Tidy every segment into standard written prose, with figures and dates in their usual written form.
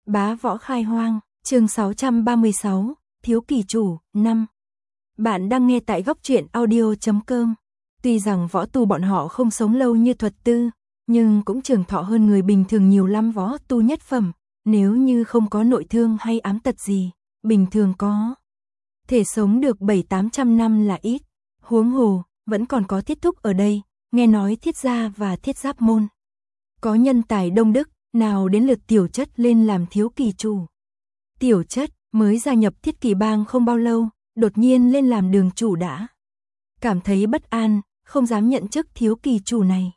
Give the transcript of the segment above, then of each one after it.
Bá võ khai hoang, chương 636, Thiếu kỳ chủ, 5. Bạn đang nghe tại góc truyện audio.com. Tuy rằng võ tu bọn họ không sống lâu như thuật tư, nhưng cũng trường thọ hơn người bình thường nhiều lắm. Võ tu nhất phẩm, nếu như không có nội thương hay ám tật gì, bình thường có thể sống được 700-800 năm là ít. Huống hồ, vẫn còn có Thiết Thúc ở đây, nghe nói Thiết gia và Thiết Giáp môn có nhân tài đông đức, nào đến lượt Tiểu Chất lên làm thiếu kỳ chủ. Tiểu Chất mới gia nhập Thiết Kỳ Bang không bao lâu, đột nhiên lên làm đường chủ đã cảm thấy bất an, không dám nhận chức thiếu kỳ chủ này.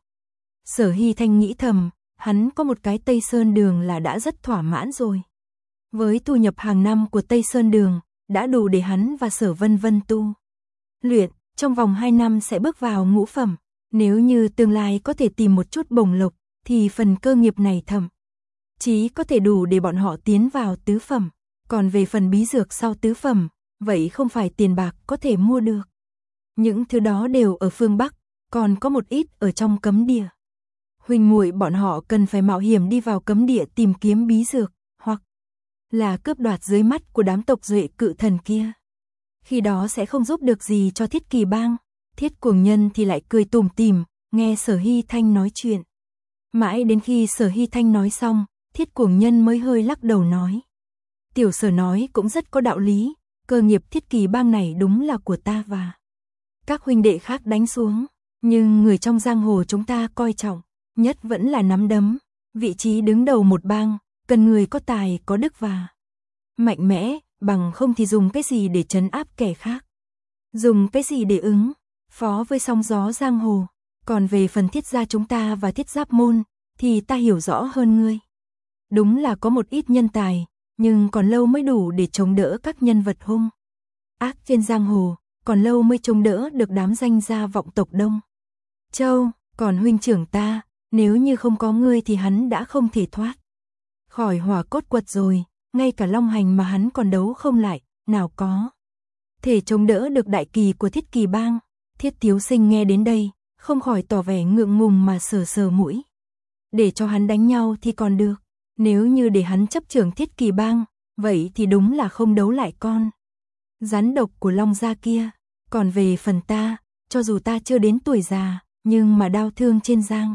Sở Hy Thanh nghĩ thầm, hắn có một cái Tây Sơn Đường là đã rất thỏa mãn rồi. Với thu nhập hàng năm của Tây Sơn Đường, đã đủ để hắn và Sở Vân Vân tu luyện, trong vòng 2 năm sẽ bước vào ngũ phẩm. Nếu như tương lai có thể tìm một chút bổng lộc, thì phần cơ nghiệp này thậm chí có thể đủ để bọn họ tiến vào tứ phẩm. Còn về phần bí dược sau tứ phẩm, vậy không phải tiền bạc có thể mua được. Những thứ đó đều ở phương Bắc, còn có một ít ở trong cấm địa. Huynh muội bọn họ cần phải mạo hiểm đi vào cấm địa tìm kiếm bí dược, hoặc là cướp đoạt dưới mắt của đám tộc duệ cự thần kia. Khi đó sẽ không giúp được gì cho Thiết Kỳ Bang. Thiết Cuồng Nhân thì lại cười tủm tỉm, nghe Sở Hy Thanh nói chuyện. Mãi đến khi Sở Hy Thanh nói xong, Thiết Cuồng Nhân mới hơi lắc đầu nói: Tiểu Sở nói cũng rất có đạo lý, cơ nghiệp Thiết Kỳ Bang này đúng là của ta và các huynh đệ khác đánh xuống, nhưng người trong giang hồ chúng ta coi trọng nhất vẫn là nắm đấm. Vị trí đứng đầu một bang, cần người có tài, có đức và mạnh mẽ, bằng không thì dùng cái gì để trấn áp kẻ khác, dùng cái gì để ứng phó với sóng gió giang hồ. Còn về phần Thiết gia chúng ta và Thiết Giáp môn, thì ta hiểu rõ hơn ngươi. Đúng là có một ít nhân tài, nhưng còn lâu mới đủ để chống đỡ các nhân vật hung ác trên giang hồ, còn lâu mới chống đỡ được đám danh gia vọng tộc Đông Châu. Còn huynh trưởng ta, nếu như không có ngươi thì hắn đã không thể thoát khỏi hỏa cốt quật rồi, ngay cả Long Hành mà hắn còn đấu không lại, nào có thể chống đỡ được đại kỳ của Thiết Kỳ Bang. Thiết Tiếu Sinh nghe đến đây, không khỏi tỏ vẻ ngượng ngùng mà sờ sờ mũi. Để cho hắn đánh nhau thì còn được, nếu như để hắn chấp trưởng Thiết Kỳ Bang, vậy thì đúng là không đấu lại con rắn độc của Long gia kia. Còn về phần ta, cho dù ta chưa đến tuổi già, nhưng mà đau thương trên giang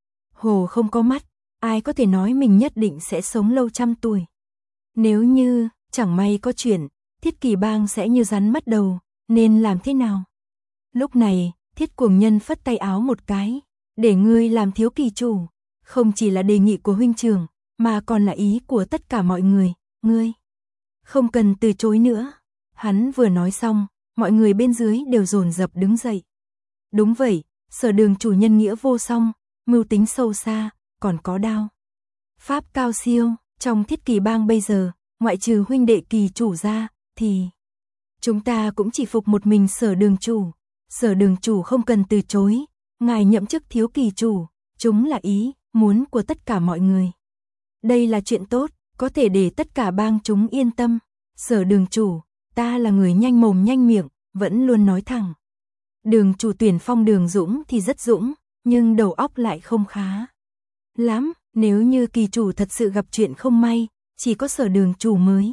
hồ không có mắt, ai có thể nói mình nhất định sẽ sống lâu trăm tuổi. Nếu như chẳng may có chuyện, Thiết Kỳ Bang sẽ như rắn mất đầu, nên làm thế nào? Lúc này, Thiết Cuồng Nhân phất tay áo một cái, để ngươi làm thiếu kỳ chủ, không chỉ là đề nghị của huynh trưởng, mà còn là ý của tất cả mọi người, ngươi không cần từ chối nữa. Hắn vừa nói xong, mọi người bên dưới đều dồn dập đứng dậy. Đúng vậy, Sở Đường chủ nhân nghĩa vô song, mưu tính sâu xa, còn có đao pháp cao siêu. Trong Thiết Kỳ Bang bây giờ, ngoại trừ huynh đệ kỳ chủ ra, thì chúng ta cũng chỉ phục một mình Sở Đường chủ. Sở Đường chủ không cần từ chối, ngài nhậm chức thiếu kỳ chủ, chúng là ý muốn của tất cả mọi người. Đây là chuyện tốt, có thể để tất cả bang chúng yên tâm. Sở Đường chủ, ta là người nhanh mồm nhanh miệng, vẫn luôn nói thẳng. Đường chủ tuyển phong Đường Dũng thì rất dũng, nhưng đầu óc lại không khá lắm. Nếu như kỳ chủ thật sự gặp chuyện không may, chỉ có Sở Đường chủ mới.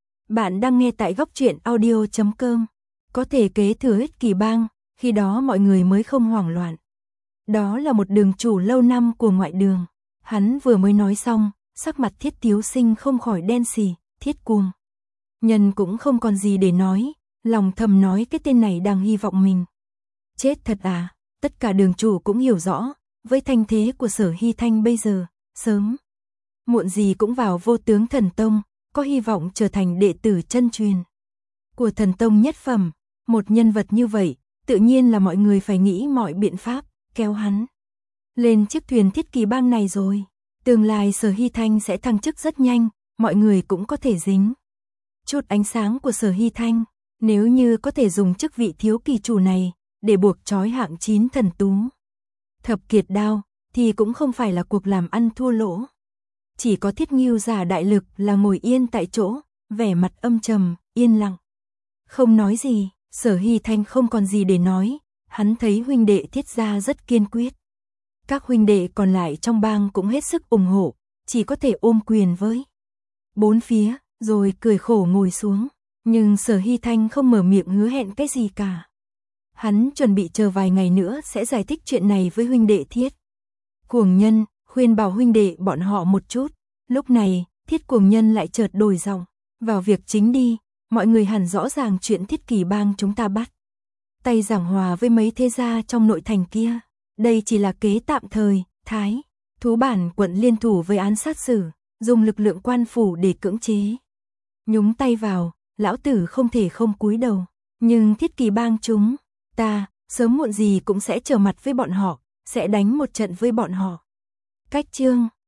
Bạn đang nghe tại góc truyện audio.com. Có thể kế thừa Thiết Kỳ Bang, khi đó mọi người mới không hoảng loạn. Đó là một đường chủ lâu năm của ngoại đường. Hắn vừa mới nói xong, sắc mặt Thiết Tiếu Sinh không khỏi đen xì. Thiết Cuồng Nhân cũng không còn gì để nói, lòng thầm nói cái tên này đang hy vọng mình chết thật à. Tất cả đường chủ cũng hiểu rõ, với thanh thế của Sở Hy Thanh bây giờ, sớm muộn gì cũng vào Vô Tướng Thần Tông, có hy vọng trở thành đệ tử chân truyền của Thần Tông nhất phẩm. Một nhân vật như vậy, tự nhiên là mọi người phải nghĩ mọi biện pháp kéo hắn lên chiếc thuyền Thiết Kỳ Bang này rồi. Tương lai Sở Hy Thanh sẽ thăng chức rất nhanh, mọi người cũng có thể dính chút ánh sáng của Sở Hy Thanh. Nếu như có thể dùng chức vị thiếu kỳ chủ này để buộc trói hạng 9 thần tú thập kiệt đao, thì cũng không phải là cuộc làm ăn thua lỗ. Chỉ có Thiết Ngưu giả đại lực là ngồi yên tại chỗ, vẻ mặt âm trầm, yên lặng, không nói gì. Sở Hy Thanh không còn gì để nói, hắn thấy huynh đệ Thiết gia rất kiên quyết. Các huynh đệ còn lại trong bang cũng hết sức ủng hộ, chỉ có thể ôm quyền với bốn phía, rồi cười khổ ngồi xuống. Nhưng Sở Hy Thanh không mở miệng hứa hẹn cái gì cả. Hắn chuẩn bị chờ vài ngày nữa sẽ giải thích chuyện này với huynh đệ Thiết. Cuồng Nhân, khuyên bảo huynh đệ bọn họ một chút. Lúc này, Thiết Cuồng Nhân lại chợt đổi giọng. Vào việc chính đi, mọi người hẳn rõ ràng chuyện Thiết Kỷ Bang chúng ta bắt tay giảng hòa với mấy thế gia trong nội thành kia. Đây chỉ là kế tạm thời, Thái Thú Bản quận liên thủ với án sát xử, dùng lực lượng quan phủ để cưỡng chế. Nhúng tay vào, lão tử không thể không cúi đầu. Nhưng Thiết Kỷ Bang chúng ta, sớm muộn gì cũng sẽ trở mặt với bọn họ, sẽ đánh một trận với bọn họ. Cách chương